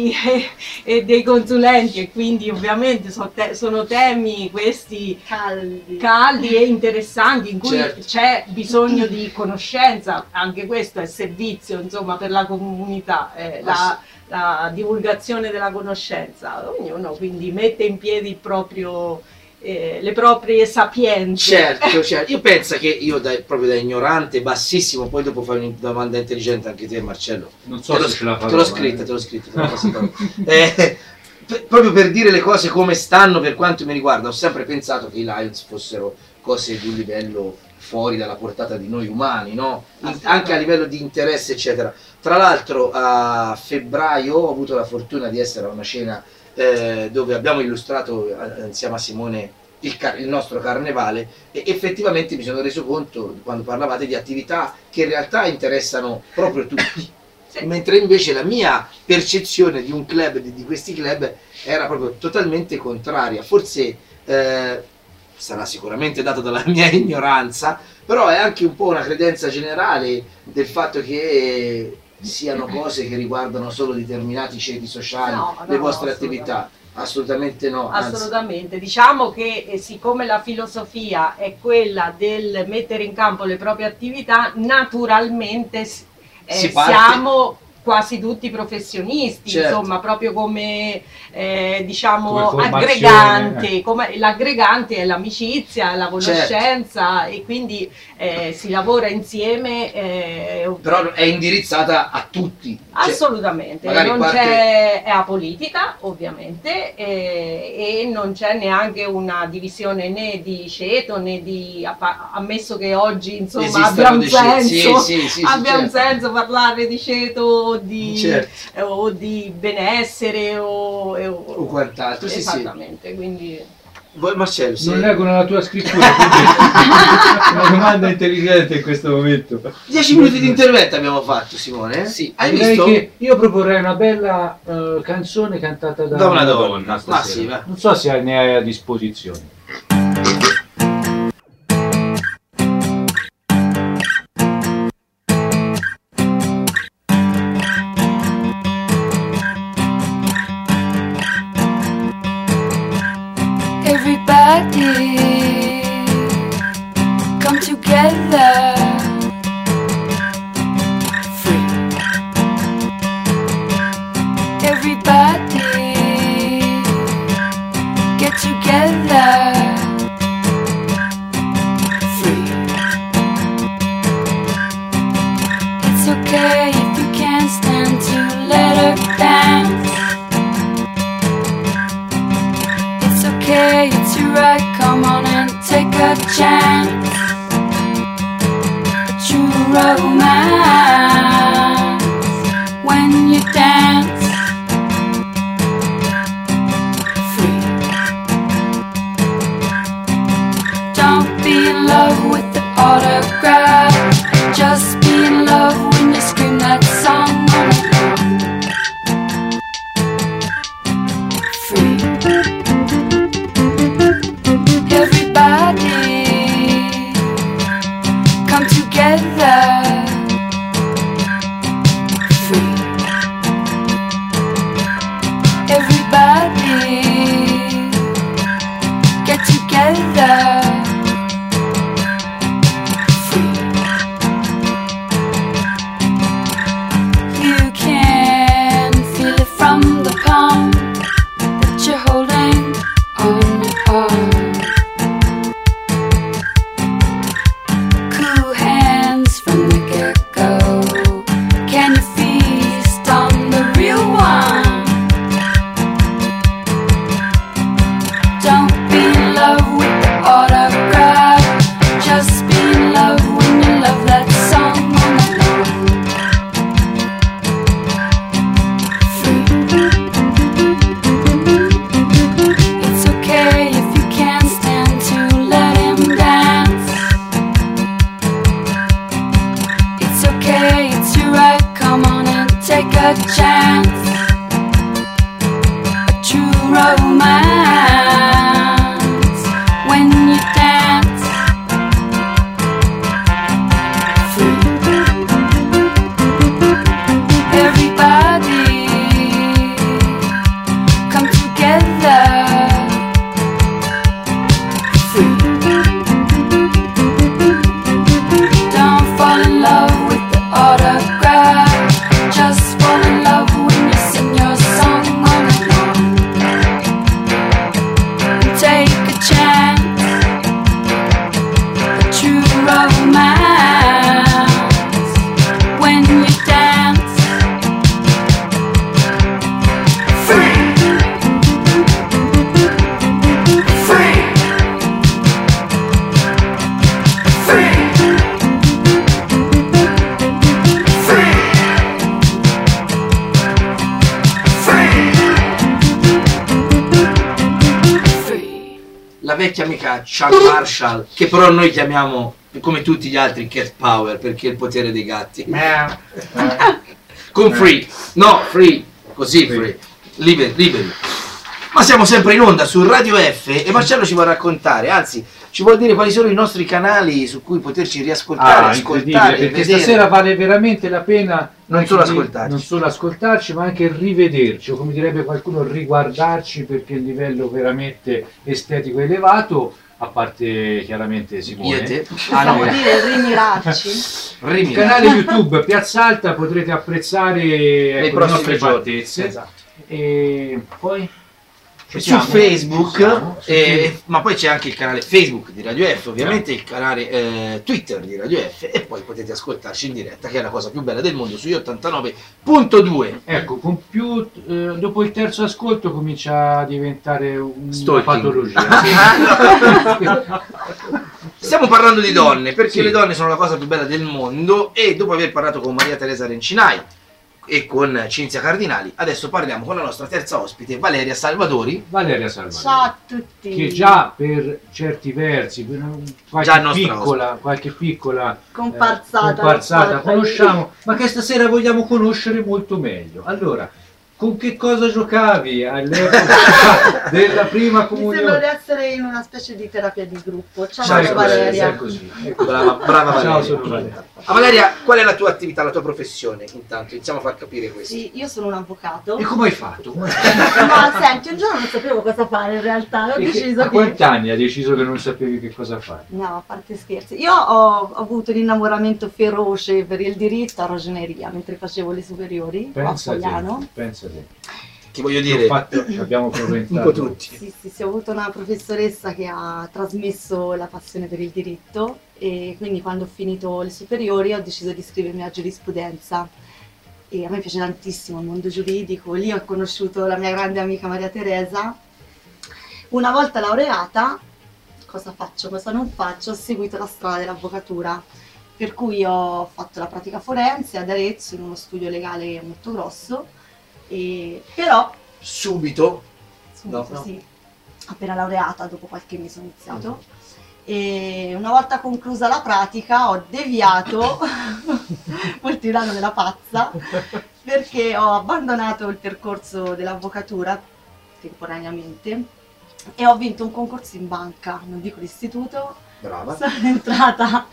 dei consulenti, e quindi ovviamente sono temi questi caldi e interessanti, in cui Certo. c'è bisogno di conoscenza. Anche questo è servizio, insomma, per la comunità, la divulgazione della conoscenza. Ognuno quindi mette in piedi il proprio, le proprie sapienze. Certo, certo. Io penso che io proprio da ignorante bassissimo, poi dopo fai una domanda intelligente anche te Marcello. Non so se ce la farò. Te l'ho scritta, te l'ho passata. Proprio per dire le cose come stanno per quanto mi riguarda, ho sempre pensato che i Lions fossero cose di un livello fuori dalla portata di noi umani, no? Anche a livello di interesse, eccetera. Tra l'altro a febbraio ho avuto la fortuna di essere a una cena dove abbiamo illustrato insieme a Simone il nostro carnevale, e effettivamente mi sono reso conto, quando parlavate, di attività che in realtà interessano proprio tutti. Sì. Mentre invece la mia percezione di un club, di questi club, era proprio totalmente contraria. Forse sarà sicuramente dato dalla mia ignoranza, però è anche un po' una credenza generale del fatto che siano cose che riguardano solo determinati ceti sociali, No, le no, vostre no, attività. Assolutamente no. anzi. Assolutamente, diciamo che siccome la filosofia è quella del mettere in campo le proprie attività, naturalmente Si parte- siamo quasi tutti professionisti, Certo. insomma, proprio come diciamo Come formazione, aggregante, come l'aggregante è l'amicizia, la conoscenza, Certo. e quindi si lavora insieme. Però è indirizzata a tutti. Cioè, Assolutamente, magari non parte- c'è è apolitica ovviamente, e non c'è neanche una divisione né di ceto né di, ammesso che oggi insomma Esistono abbia un dei ceti, senso, sì, abbia un certo. senso parlare di ceto Certo. o di benessere O quant'altro, sì, sì. esattamente, quindi Voi Marcello, sì. Non leggono la tua scrittura, quindi una domanda intelligente in questo momento. 10 minuti di intervento abbiamo fatto, Simone? Sì. Hai Direi visto? che io proporrei una bella canzone cantata Da una donna. stasera. Ma sì, va. Non so se ne hai a disposizione. Everybody come together. Free. Everybody get together. Free. It's okay if you can't stand to let her dance. It's okay, it's your right, come on and take a chance. A true romance when you dance. Free. Don't be in love with the autograph. Just be in love when you scream that song on a free. Everybody come together. Free. Everybody get together. Free. You can feel it from the palm that you're holding on your arm. Cool hands from the get-go. Can you feast on the real one? Don't be in love with the autograph. Just be in love when you love that song on the lawn. Free. It's okay if you can't stand to let him dance. It's okay, it's your right, come on and take a chance. A true romance when you dance. Free. Everybody come together. Free. Don't fall in love with the autograph. Just fall in love when you sing your song on the lawn. Take a chance. A true romance when you dance. Free. Free. Free. Free. Free. La vecchia amica Chuck Marshall, che però noi chiamiamo, come tutti gli altri, Cat Power, perché è il potere dei gatti. Con free, no, free, così free, liberi. Ma siamo sempre in onda su Radio F e Marcello ci vuole raccontare, anzi ci vuol dire quali sono i nostri canali su cui poterci riascoltare, Incredibile, ascoltare, perché vedere. stasera vale veramente la pena Non solo ascoltarci. non solo ascoltarci, ma anche rivederci, o come direbbe qualcuno riguardarci, perché il livello veramente estetico è elevato. a parte chiaramente Io e Simone. te? Possiamo dire Rimiracci. Il canale YouTube Piazza Alta potrete apprezzare le nostre fattezze. Esatto. E poi ci Su siamo? Facebook, Ci siamo? Su Facebook. ma poi c'è anche il canale Facebook di Radio F, ovviamente il canale Twitter di Radio F, e poi potete ascoltarci in diretta, che è la cosa più bella del mondo, sugli 89.2. Ecco, con più, dopo il terzo ascolto comincia a diventare una Stalking. patologia. Stiamo parlando di donne, perché Sì. le donne sono la cosa più bella del mondo, e dopo aver parlato con Maria Teresa Rencinai e con Cinzia Cardinali, adesso parliamo con la nostra terza ospite, Valeria Salvadori. Valeria Salvadori, Ciao a tutti. che già per certi versi, per Già nostra qualche piccola Comparsata. comparsata conosciamo, ma che stasera vogliamo conoscere molto meglio. Allora, con che cosa giocavi all'epoca della prima Mi sembra di comunione? essere in una specie di terapia di gruppo. Ciao, Ciao, sono Valeria. È così. Ecco. Brava Valeria. Ciao, sono Valeria. Valeria, qual è la tua attività, la tua professione? Intanto iniziamo a far capire questo. Sì, io sono un avvocato. E come hai fatto? Ma senti, un giorno non sapevo cosa fare in realtà. Ho deciso A che... quanti anni hai deciso che non sapevi che cosa fare? No, a parte scherzi. Io ho avuto un innamoramento feroce per il diritto a ragioneria mentre facevo le superiori a Fogliano. Pensa te. Che voglio dire, Abbiamo un frequentato po' tutti. Sì, ho avuto una professoressa che ha trasmesso la passione per il diritto e quindi quando ho finito le superiori ho deciso di iscrivermi a giurisprudenza e a me piace tantissimo il mondo giuridico. Lì ho conosciuto la mia grande amica Maria Teresa. Una volta laureata, cosa faccio, cosa non faccio, ho seguito la strada dell'avvocatura, per cui ho fatto la pratica forense ad Arezzo in uno studio legale molto grosso, però Subito. subito, No. sì, appena laureata, dopo qualche mese ho iniziato. E una volta conclusa la pratica ho deviato molti danno della pazza perché ho abbandonato il percorso dell'avvocatura temporaneamente e ho vinto un concorso in banca, non dico l'istituto, Brava. sono entrata.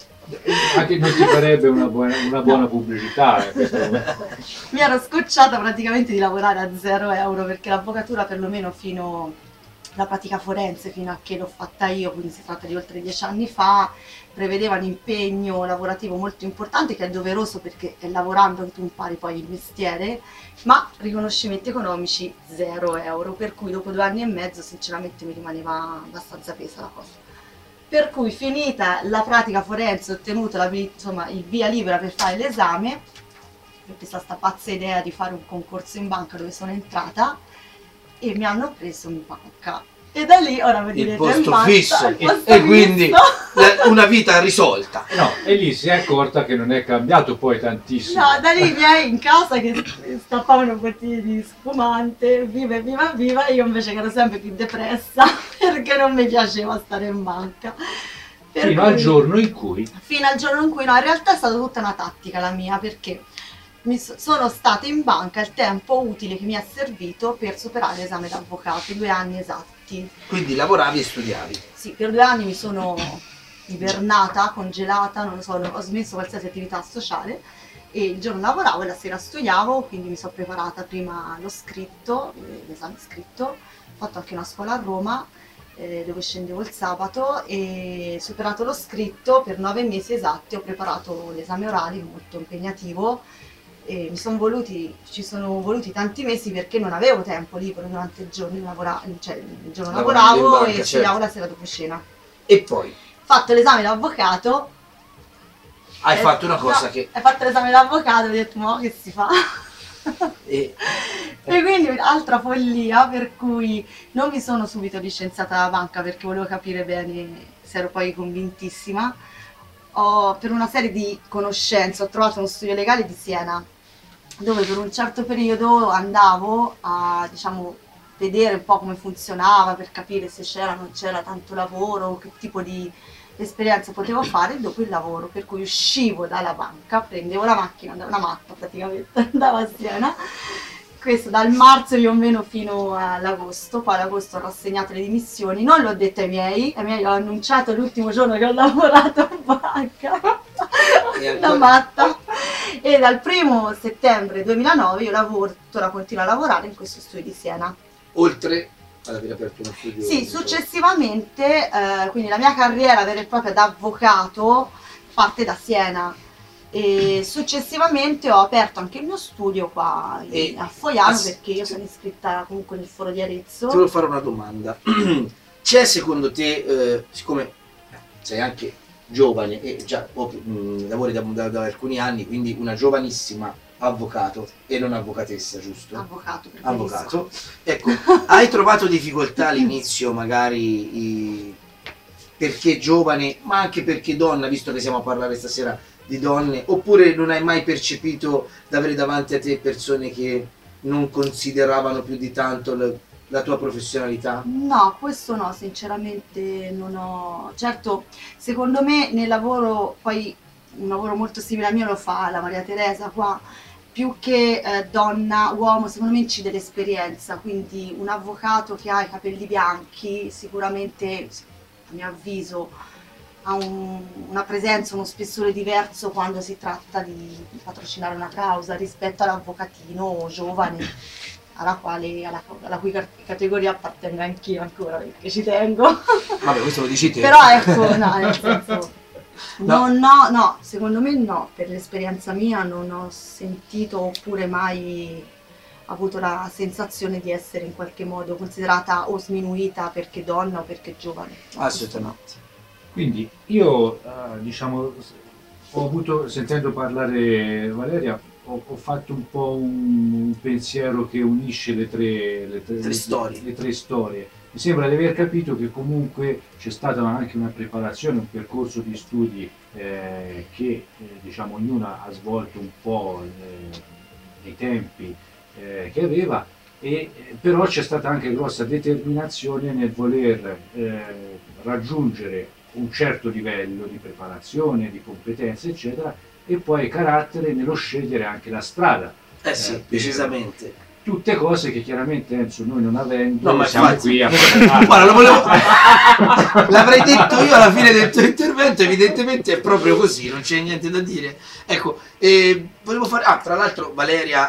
Anche non ti farebbe una buona pubblicità. Questo. Mi ero scocciata praticamente di lavorare a 0 euro perché l'avvocatura perlomeno fino alla pratica forense, fino a che l'ho fatta io, quindi si tratta di oltre 10 anni fa, prevedeva un impegno lavorativo molto importante che è doveroso perché è lavorando che tu impari poi il mestiere, ma riconoscimenti economici 0 euro, per cui dopo 2 anni e mezzo sinceramente mi rimaneva abbastanza pesa la cosa. Per cui finita la pratica forense ho ottenuto il via libera per fare l'esame, ho questa pazza idea di fare un concorso in banca dove sono entrata e mi hanno preso in banca. E da lì ora mi Il direte posto "Mazza, fisso. il posto E quindi fisso". una vita risolta. No, e lì si è accorta che non è cambiato poi tantissimo. No, da lì i miei in casa che stappavano bottiglie di spumante, viva, viva, viva, io invece che ero sempre più depressa perché non mi piaceva stare in banca. Per Fino al cui- giorno in cui Fino al giorno in cui, no, in realtà è stata tutta una tattica la mia, perché sono stata in banca il tempo utile che mi è servito per superare l'esame d'avvocato, 2 anni esatti. Quindi lavoravi e studiavi. Sì, per 2 anni mi sono ibernata, congelata, non lo so, ho smesso qualsiasi attività sociale e il giorno lavoravo e la sera studiavo, quindi mi sono preparata prima lo scritto, l'esame scritto, ho fatto anche una scuola a Roma dove scendevo il sabato e superato lo scritto per 9 mesi esatti ho preparato l'esame orale molto impegnativo e ci sono voluti tanti mesi perché non avevo tempo libero durante il giorno, cioè il giorno Lavorando in lavoravo banca, e studiavo certo. la sera dopo cena. E poi Fatto l'esame d'avvocato. hai fatto una cosa no, che... Hai fatto l'esame d'avvocato e ho detto, ma che si fa? E E quindi altra follia per cui non mi sono subito licenziata dalla banca perché volevo capire bene se ero poi convintissima. Per una serie di conoscenze ho trovato uno studio legale di Siena dove per un certo periodo andavo a, diciamo, vedere un po' come funzionava per capire se c'era o non c'era tanto lavoro, che tipo di esperienza potevo fare dopo il lavoro, per cui uscivo dalla banca, prendevo la macchina, una matta praticamente, andavo a Siena, questo dal marzo più o meno fino all'agosto, poi ad agosto ho rassegnato le dimissioni, non l'ho detto ai miei ho annunciato l'ultimo giorno che ho lavorato in banca, da matta, e dal 1° settembre 2009 io lavoro, continuo a lavorare in questo studio di Siena. oltre ad aver aperto uno studio? Sì, successivamente, quindi la mia carriera vera e propria da avvocato parte da Siena e successivamente ho aperto anche il mio studio qua a Foiano perché io sono iscritta comunque nel Foro di Arezzo. Ti volevo fare una domanda. C'è secondo te, siccome sei anche giovane e già lavori da alcuni anni, quindi una giovanissima avvocato e non avvocatessa, giusto? Avvocato, Avvocato. Ecco, hai trovato difficoltà all'inizio magari perché giovane, ma anche perché donna, visto che siamo a parlare stasera di donne, oppure non hai mai percepito di avere davanti a te persone che non consideravano più di tanto la tua professionalità? No, questo no, sinceramente non ho... Certo, secondo me nel lavoro, poi un lavoro molto simile al mio lo fa la Maria Teresa qua, più che donna, uomo, secondo me incide l'esperienza, quindi un avvocato che ha i capelli bianchi sicuramente, a mio avviso, ha una presenza, uno spessore diverso quando si tratta di patrocinare una causa rispetto all'avvocatino giovane, alla cui categoria appartengo anch'io ancora, perché ci tengo. Vabbè, questo lo dici te. Però ecco, no, nel senso, no, secondo me no, per l'esperienza mia non ho sentito oppure mai avuto la sensazione di essere in qualche modo considerata o sminuita perché donna o perché giovane. Assolutamente. Quindi io, diciamo, ho avuto, sentendo parlare Valeria, ho fatto un po' un pensiero che unisce le tre storie. Mi sembra di aver capito che comunque c'è stata anche una preparazione, un percorso di studi che diciamo ognuna ha svolto un po' nei tempi che aveva, però c'è stata anche grossa determinazione nel voler raggiungere un certo livello di preparazione, di competenze, eccetera, e poi carattere nello scegliere anche la strada. Sì, decisamente. Tutte cose che chiaramente Enzo, noi non avendo, no, ma siamo infatti, qui a parlare. Guarda, l'avrei detto io alla fine del tuo intervento, evidentemente è proprio così, non c'è niente da dire. Ecco, volevo fare... tra l'altro Valeria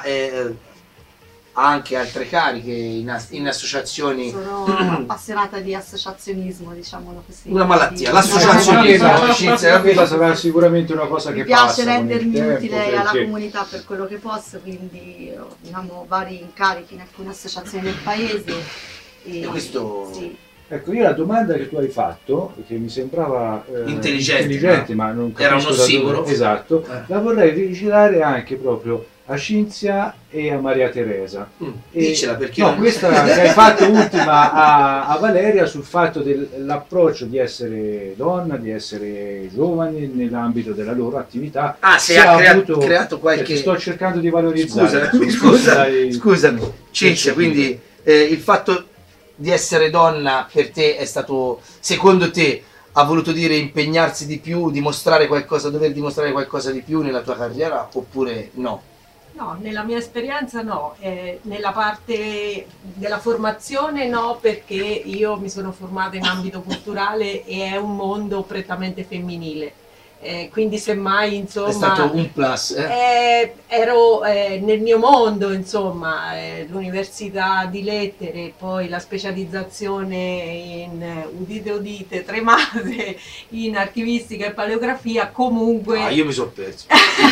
ha anche altre cariche in associazioni. Sono appassionata di associazionismo, diciamolo così. Una malattia, l'associazionismo. Questa sarà sicuramente una cosa che mi piace passa rendermi con il utile tempo, alla perché... comunità per quello che posso, quindi ho diciamo, vari incarichi in alcune associazioni del paese. E questo... Sì. Ecco, io la domanda che tu hai fatto, che mi sembrava intelligente, ma non capisco era un ossimoro. Esatto, la vorrei rigirare anche proprio a Cinzia e a Maria Teresa. Dicela perché... No, questa che hai fatto ultima a Valeria sul fatto dell'approccio di essere donna, di essere giovane nell'ambito della loro attività. Se ha creato qualche... Sto cercando di valorizzare. Scusami. Cinzia, quindi il fatto di essere donna per te è stato, secondo te, ha voluto dire impegnarsi di più, dimostrare qualcosa, dover dimostrare qualcosa di più nella tua carriera oppure no? No, nella mia esperienza no, nella parte della formazione no, perché io mi sono formata in ambito culturale e è un mondo prettamente femminile. Quindi semmai insomma è stato un plus ero nel mio mondo insomma l'università di lettere, poi la specializzazione in udite tremate in archivistica e paleografia, comunque io mi sono perso.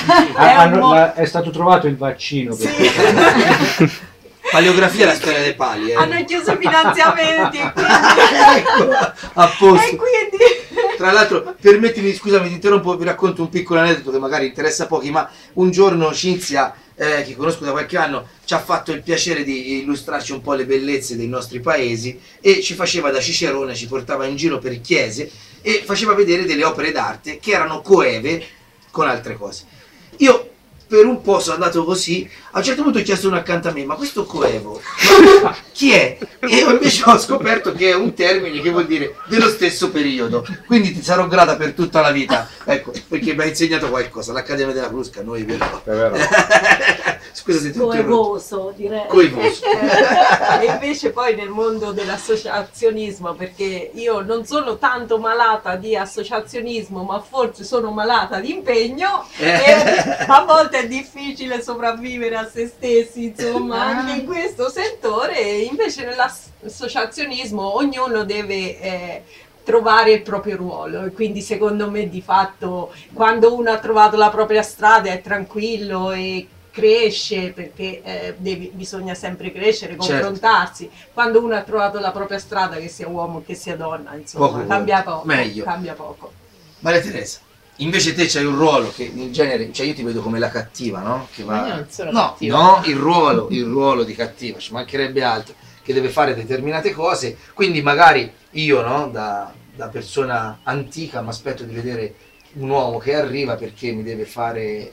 È stato trovato il vaccino per paleografia è la storia dei pali hanno chiuso i finanziamenti e quindi ecco, a posto. E quindi tra l'altro, permettimi, scusami, ti interrompo, vi racconto un piccolo aneddoto che magari interessa a pochi, ma un giorno Cinzia, che conosco da qualche anno, ci ha fatto il piacere di illustrarci un po' le bellezze dei nostri paesi e ci faceva da cicerone, ci portava in giro per chiese e faceva vedere delle opere d'arte che erano coeve con altre cose. Io per un po' sono andato così, a un certo punto ho chiesto uno accanto a me, ma questo coevo, ma chi è? E io invece ho scoperto che è un termine che vuol dire dello stesso periodo, quindi ti sarò grata per tutta la vita, ecco, perché mi ha insegnato qualcosa, l'Accademia della Crusca, noi vero? È vero. Scusa se ti coevoso, direi. Coevoso. E invece poi nel mondo dell'associazionismo, perché io non sono tanto malata di associazionismo, ma forse sono malata di impegno e a volte quanto è difficile sopravvivere a se stessi, insomma, anche in questo settore. Invece nell'associazionismo ognuno deve trovare il proprio ruolo, e quindi secondo me di fatto quando uno ha trovato la propria strada è tranquillo e cresce, perché bisogna sempre crescere, confrontarsi. Quando uno ha trovato la propria strada, che sia uomo che sia donna, insomma, cambia poco. Meglio. Cambia poco. Maria Teresa, invece te c'hai un ruolo che in genere, cioè io ti vedo come la cattiva, no? Che Ma io non sono no, cattiva. no, il ruolo di cattiva, ci mancherebbe altro, che deve fare determinate cose, quindi magari io, no, da persona antica mi aspetto di vedere un uomo che arriva perché mi deve fare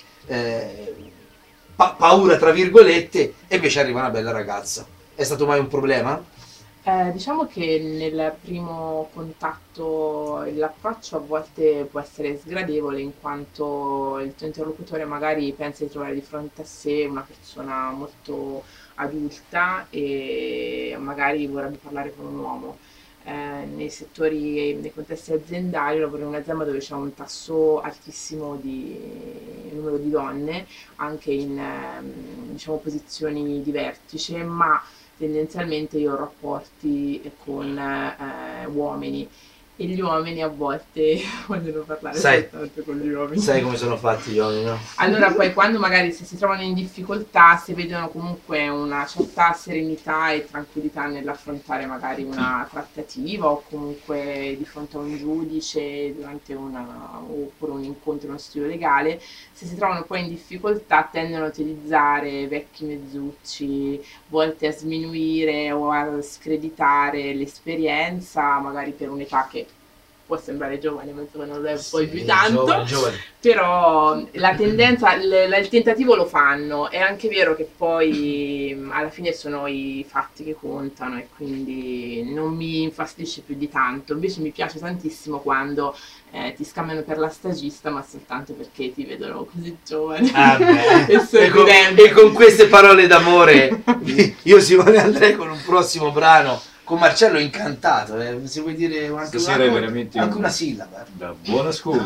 paura, tra virgolette, e invece arriva una bella ragazza. È stato mai un problema? Diciamo che nel primo contatto l'approccio a volte può essere sgradevole, in quanto il tuo interlocutore magari pensa di trovare di fronte a sé una persona molto adulta e magari vorrebbe parlare con un uomo. Nei settori, nei contesti aziendali, lavoro in un'azienda dove c'è un tasso altissimo di numero di donne, anche in diciamo, posizioni di vertice, ma tendenzialmente io ho rapporti con uomini e gli uomini a volte vogliono parlare soltanto con gli uomini. Sai come sono fatti gli uomini, no? Allora poi quando magari se si trovano in difficoltà, se vedono comunque una certa serenità e tranquillità nell'affrontare magari una trattativa o comunque di fronte a un giudice durante oppure un incontro in uno studio legale, se si trovano poi in difficoltà tendono a utilizzare vecchi mezzucci volte a sminuire o a screditare l'esperienza, magari per un'età che può sembrare giovane, ma insomma non lo è poi più tanto, giovane. Però la tendenza, il tentativo lo fanno. È anche vero che poi alla fine sono i fatti che contano e quindi non mi infastidisce più di tanto. Invece mi piace tantissimo quando ti scambiano per la stagista, ma soltanto perché ti vedono così giovane e con queste parole d'amore io Simone andrei con un prossimo brano con Marcello Incantato, se vuoi dire Stasera è veramente anche una sillaba. Da buon ascolto.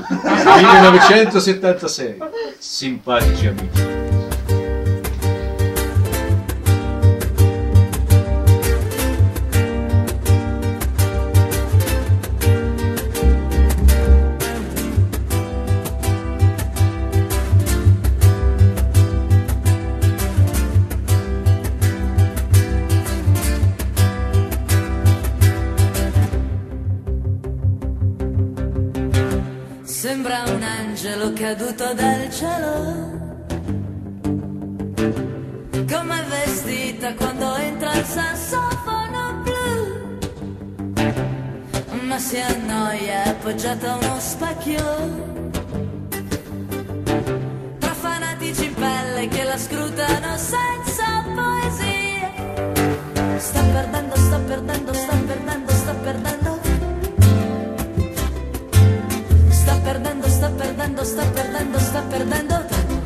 1976. Simpatici amici. Sembra un angelo caduto dal cielo, come vestita quando entra il sassofono blu, ma si annoia appoggiata a uno specchio, tra fanatici in pelle che la scrutano senza poesia. Sta perdendo, sta perdendo, sta perdendo, sta perdendo. Sta perdendo, sta perdendo, sta perdendo, sta perdendo tempo.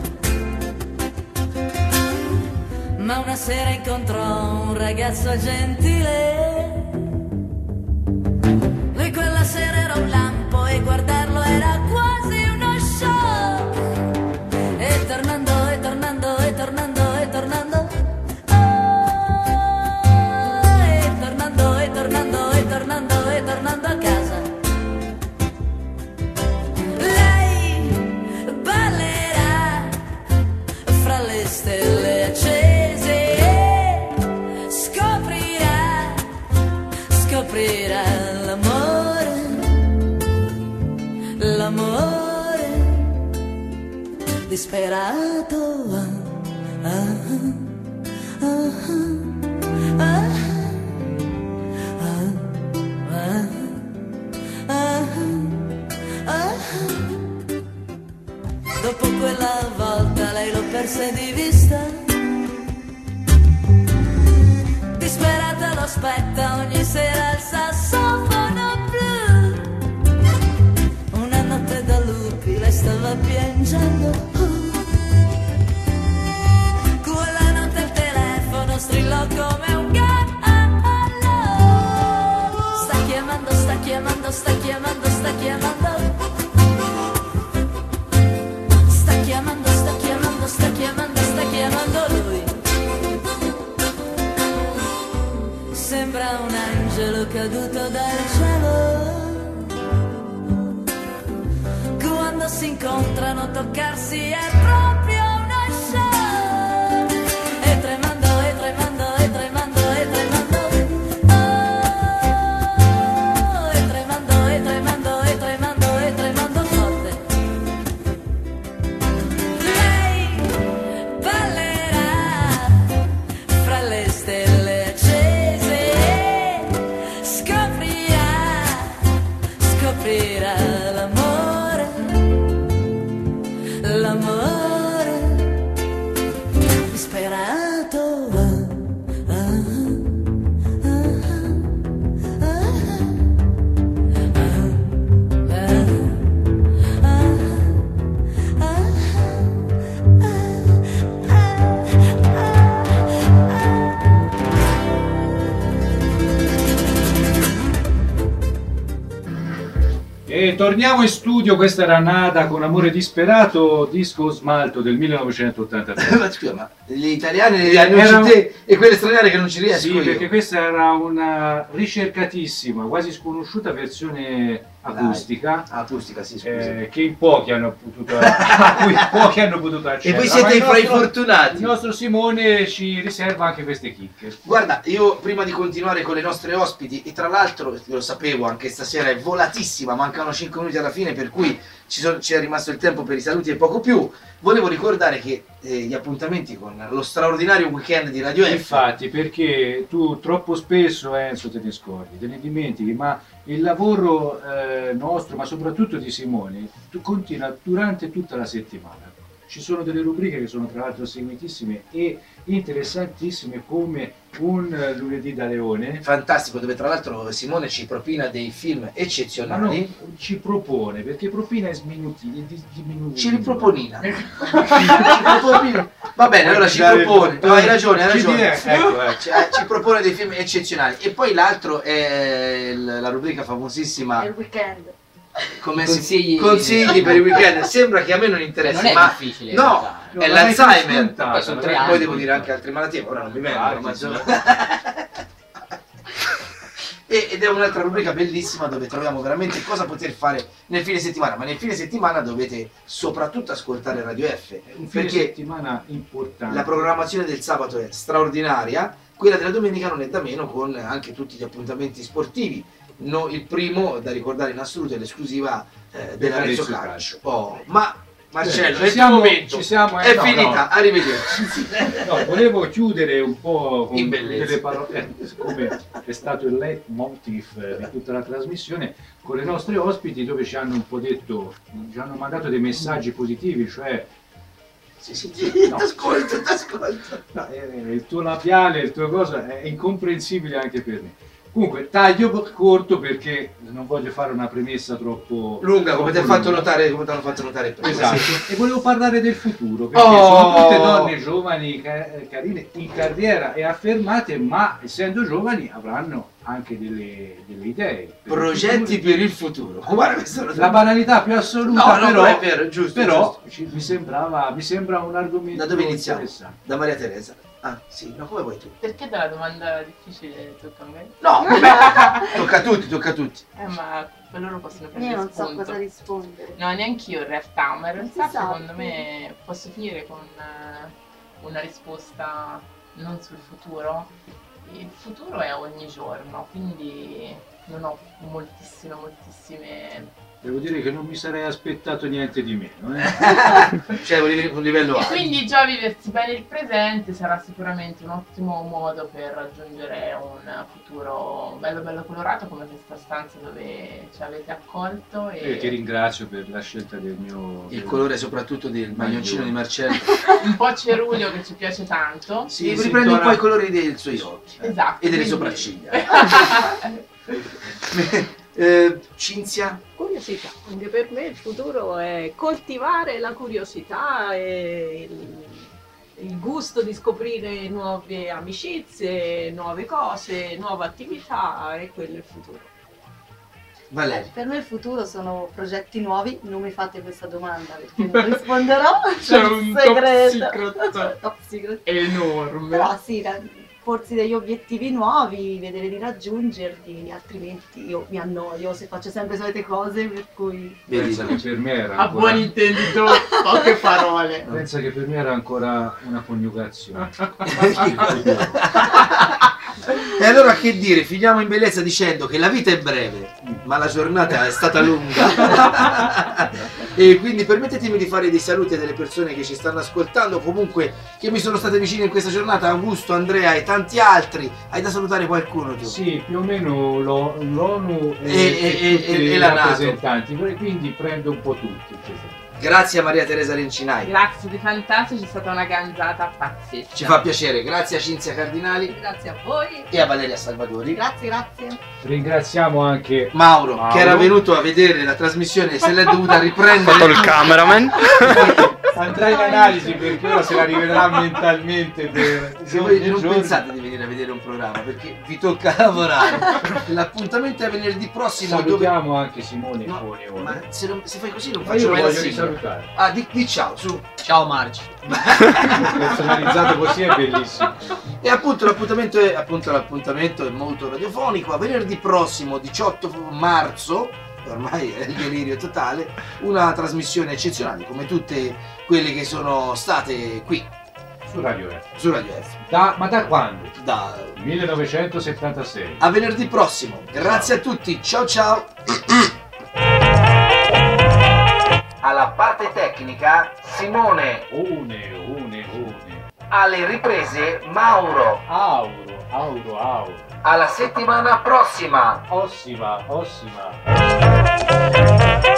Ma una sera incontrò un ragazzo gentile. Lui quella sera era un lampo e guardarlo era quasi uno shock. E tornando, e tornando, e tornando, e tornando, e tornando, e tornando, e tornando, e tornando a casa. Stelle accese, scoprirà l'amore disperato. Dopo quella volta lei lo perse di vista, disperata lo aspetta ogni sera il sassofono blu. Una notte da lupi lei stava piangendo, quella notte il telefono strillò come un gallo. Sta chiamando, sta chiamando, sta chiamando, sta chiamando. Sta chiamando, sta chiamando, sta caduto dal cielo. Quando si incontrano toccarsi è proprio una show. E tremando, e tremando, e tremando, e tremando. Oh, e tremando, e tremando, e tremando, e tremando forte. Lei ballerà fra le stelle accese e scoprirà l'amore, l'amore disperato. E torniamo in studio, questa era Nada con Amore disperato, disco smalto del 1983. Ma scusa, ma gli italiani li hanno te e quelle straniere che non ci riesco Sì, io. perché questa era una ricercatissima, quasi sconosciuta versione acustica. Acustica, sì, scusa. Che in pochi hanno potuto, a cui pochi hanno potuto E accedere. voi siete Ma fra i il nostro- fortunati. Il nostro Simone ci riserva anche queste chicche. Guarda, io prima di continuare con le nostre ospiti, e tra l'altro lo sapevo, anche stasera è volatissima, mancano 5 minuti alla fine, per cui ci è rimasto il tempo per i saluti e poco più. Volevo ricordare che gli appuntamenti con lo straordinario weekend di Radio F. Infatti, perché tu troppo spesso, Enzo, te ne scordi, te ne dimentichi, ma il lavoro nostro, ma soprattutto di Simone, tu continua durante tutta la settimana. Ci sono delle rubriche che sono tra l'altro seguitissime e interessantissime, come un lunedì da leone. Fantastico, dove tra l'altro Simone ci propina dei film Ma no, eccezionali. ci propone, perché propina è sminuti, Ci riproponina. Va bene, allora ci propone. No, hai ragione, hai ragione. Ci propone dei film eccezionali. E poi l'altro è la rubrica famosissima Il weekend. come Consigli. per il weekend. Sembra che a me non interessi, Non è ma difficile. no, No, è non è l'Alzheimer. scontato, Poi sono 3 Poi anni. devo dire anche altre malattie, ora non mi vengono, ma insomma. Ed è un'altra rubrica bellissima dove troviamo veramente cosa poter fare nel fine settimana, ma nel fine settimana dovete soprattutto ascoltare Radio F, Un fine perché settimana importante. la programmazione del sabato è straordinaria, quella della domenica non è da meno, con anche tutti gli appuntamenti sportivi. Il primo da ricordare in assoluto è l'esclusiva della Arezzo Calcio. Oh, ma Marcello, Ci è il siamo- tuo momento, ci siamo, è no, finita, no. arrivederci. No, volevo chiudere un po' con In bellezza. delle parole, come è stato il leitmotiv di tutta la trasmissione, con le nostre ospiti, dove ci hanno un po' detto, ci hanno mandato dei messaggi positivi, cioè Sì, No. t'ascolto. no, il tuo labiale, il tuo cosa è incomprensibile anche per me. Comunque taglio corto perché non voglio fare una premessa troppo Lunga, come ti troppo hanno fatto lunga. notare, come ti hanno fatto notare prima. Esatto, Sì. e volevo parlare del futuro, perché Oh! sono tutte donne giovani, carine, in carriera e affermate, ma essendo giovani avranno anche delle idee. per il Progetti futuro. per il futuro. Guarda, questo lo La banalità più assoluta, No, però, è vero, è giusto. però giusto. mi sembra un argomento Da dove iniziamo? interessante. Da Maria Teresa. Ah, sì, no, come vuoi tu? Perché dalla domanda difficile tocca a me? No, vabbè, tocca a tutti. Ma loro possono Io prendere non so spunto. cosa rispondere. No, neanch'io in realtà, ma in Non si realtà sa. secondo me posso finire con una risposta non sul futuro. Il futuro è ogni giorno, quindi non ho moltissime... Devo dire che non mi sarei aspettato niente di meno. Cioè, volevi un livello E alto. quindi già viversi bene il presente sarà sicuramente un ottimo modo per raggiungere un futuro bello colorato come questa stanza dove ci avete accolto. E ti ringrazio per la scelta del mio... Il colore soprattutto del maglioncino di Marcello. Un po' ceruleo che ci piace tanto. Sì, si riprende un torna- po' i colori dei suoi occhi. Esatto. E delle quindi- sopracciglia. Cinzia? Curiosità, anche per me il futuro è coltivare la curiosità e il gusto di scoprire nuove amicizie, nuove cose, nuove attività, e quello è il futuro. Valeria. Per me il futuro sono progetti nuovi, non mi fate questa domanda perché non risponderò. C'è un top secret Top secret. enorme. Però sì, porsi degli obiettivi nuovi, vedere di raggiungerli, altrimenti io mi annoio se faccio sempre le solite cose, per cui... Pensa che per me era A buon intenditore, poche parole. pensa che per me era ancora una coniugazione. E allora che dire, finiamo in bellezza dicendo che la vita è breve, ma la giornata è stata lunga. E quindi permettetemi di fare dei saluti delle persone che ci stanno ascoltando, comunque che mi sono state vicine in questa giornata, Augusto, Andrea e tanti altri. Hai da salutare qualcuno tu? Sì, più o meno l'ONU E tutti i la NATO. rappresentanti, quindi prendo un po' tutti. Grazie a Maria Teresa Rencinai. Grazie di fantastico, c'è stata una ganzata pazzesca. Ci fa piacere, grazie a Cinzia Cardinali Grazie a voi. e a Valeria Salvatori. Grazie, grazie. Ringraziamo anche Mauro, che era venuto a vedere la trasmissione e se l'è dovuta riprendere. Fatto il cameraman. andrà in analisi perché ora se la rivedrà mentalmente per Se voi nei non giorni. pensate di venire a vedere un programma perché vi tocca lavorare. L'appuntamento è venerdì prossimo. Salutiamo anche Simone No, Conione. ma se fai così non Ma io faccio lo mai la voglio sigla. risalutare. Ah, di ciao, su. Ciao Marci. Personalizzato così è bellissimo. E appunto l'appuntamento è molto radiofonico. A venerdì prossimo, 18 marzo, ormai è il delirio totale, una trasmissione eccezionale come tutte quelle che sono state qui Su Radio F. su Radio F. Ma da quando? Da 1976. a venerdì prossimo. Grazie a tutti. Ciao ciao. Alla parte tecnica Simone, Une. alle riprese Mauro. Auro. Alla settimana prossima. Ossima.